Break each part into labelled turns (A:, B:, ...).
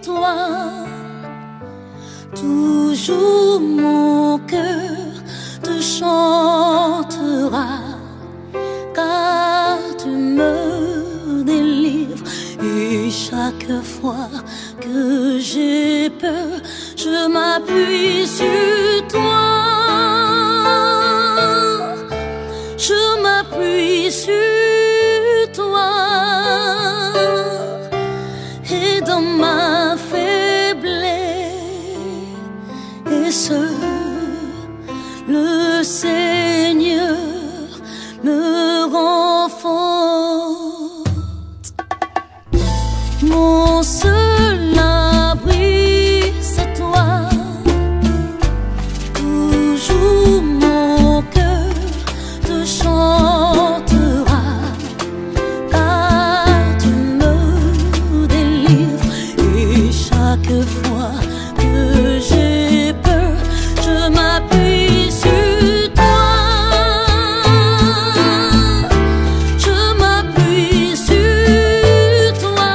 A: toi. Toujours mon cœur te chantera, car tu me délivres. Et chaque fois que j'ai peur, je m'appuie sur toi. Je m'appuie sur toi. Et dans ma faiblesse, le Seigneur me renforce. Mon seul abri, c'est toi. Toujours mon cœur te chantera, car tu me délivres. Et chaque fois que j'ai peur, je m'appuie sur toi. Je m'appuie sur toi.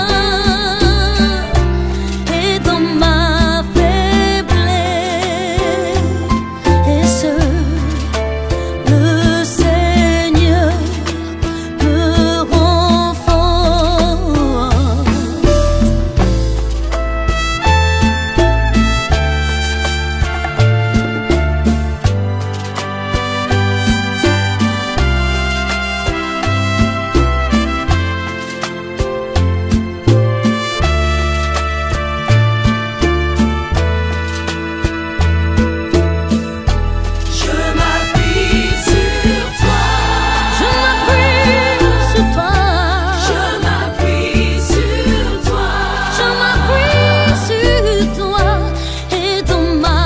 A: Et dans ma faiblesse, le Seigneur me renforce. Je m'appuie sur toi. Je m'appuie sur toi. Je m'appuie sur toi. Je m'appuie sur toi. Et dans ma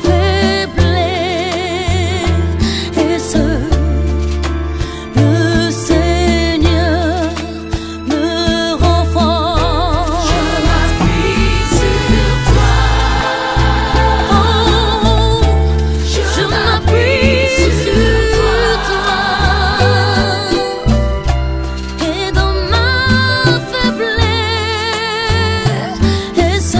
A: faiblesse, le Seigneur me renforce. Je m'appuie sur toi. Je m'appuie sur toi. Et dans ma faiblesse,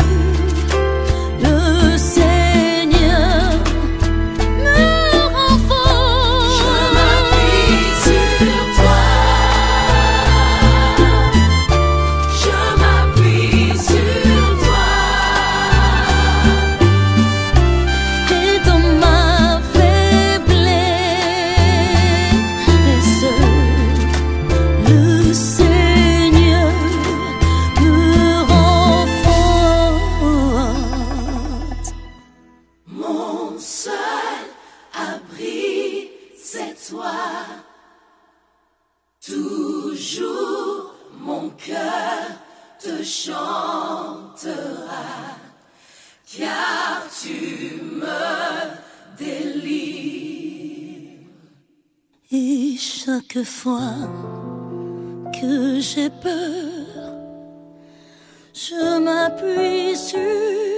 A: le Seigneur me renforce. Je m'appuie sur toi. Je m'appuie sur toi. Et dans ma faiblesse, le Seigneur me renforce. Mon seul abri, c'est toi. Toujours mon cœur te chantera, car tu me délivres. Et chaque fois que j'ai peur, je m'appuie sur